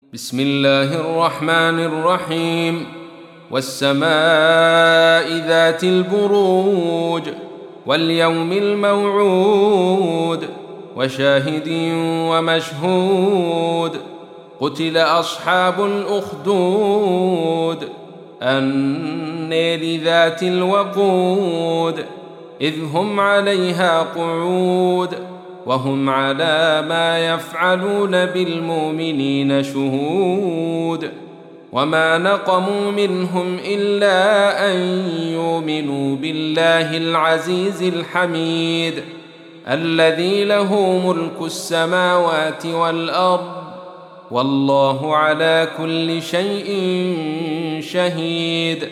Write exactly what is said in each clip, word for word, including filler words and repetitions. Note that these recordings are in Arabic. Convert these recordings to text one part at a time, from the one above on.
بسم الله الرحمن الرحيم. والسماء ذات البروج واليوم الموعود وشاهد ومشهود. قتل أصحاب الأخدود النار ذات الوقود إذ هم عليها قعود وهم على ما يفعلون بالمؤمنين شهود. وما نقموا منهم إلا أن يؤمنوا بالله العزيز الحميد الذي له ملك السماوات والأرض والله على كل شيء شهيد.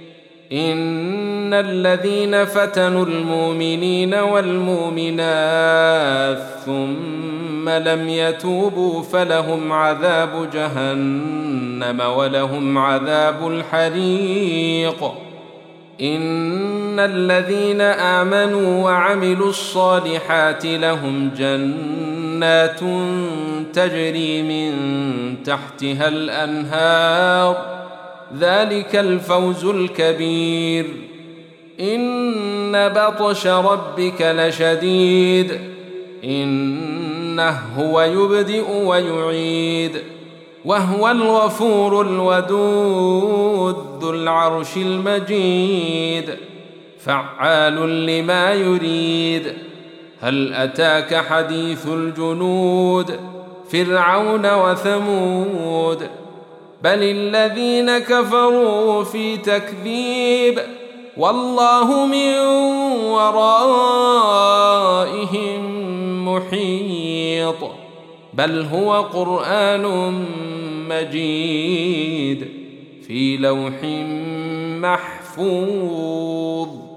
إن الذين فتنوا المؤمنين والمؤمنات ثم لم يتوبوا فلهم عذاب جهنم ولهم عذاب الحريق. إن الذين آمنوا وعملوا الصالحات لهم جنات تجري من تحتها الأنهار ذلك الفوز الكبير. إن بطش ربك لشديد إنه هو يبدئ ويعيد وهو الغفور الودود ذو العرش المجيد فعال لما يريد. هل أتاك حديث الجنود فرعون وثمود بل الذين كفروا في تكذيب والله من ورائهم محيط. بل هو قرآن مجيد في لوح محفوظ.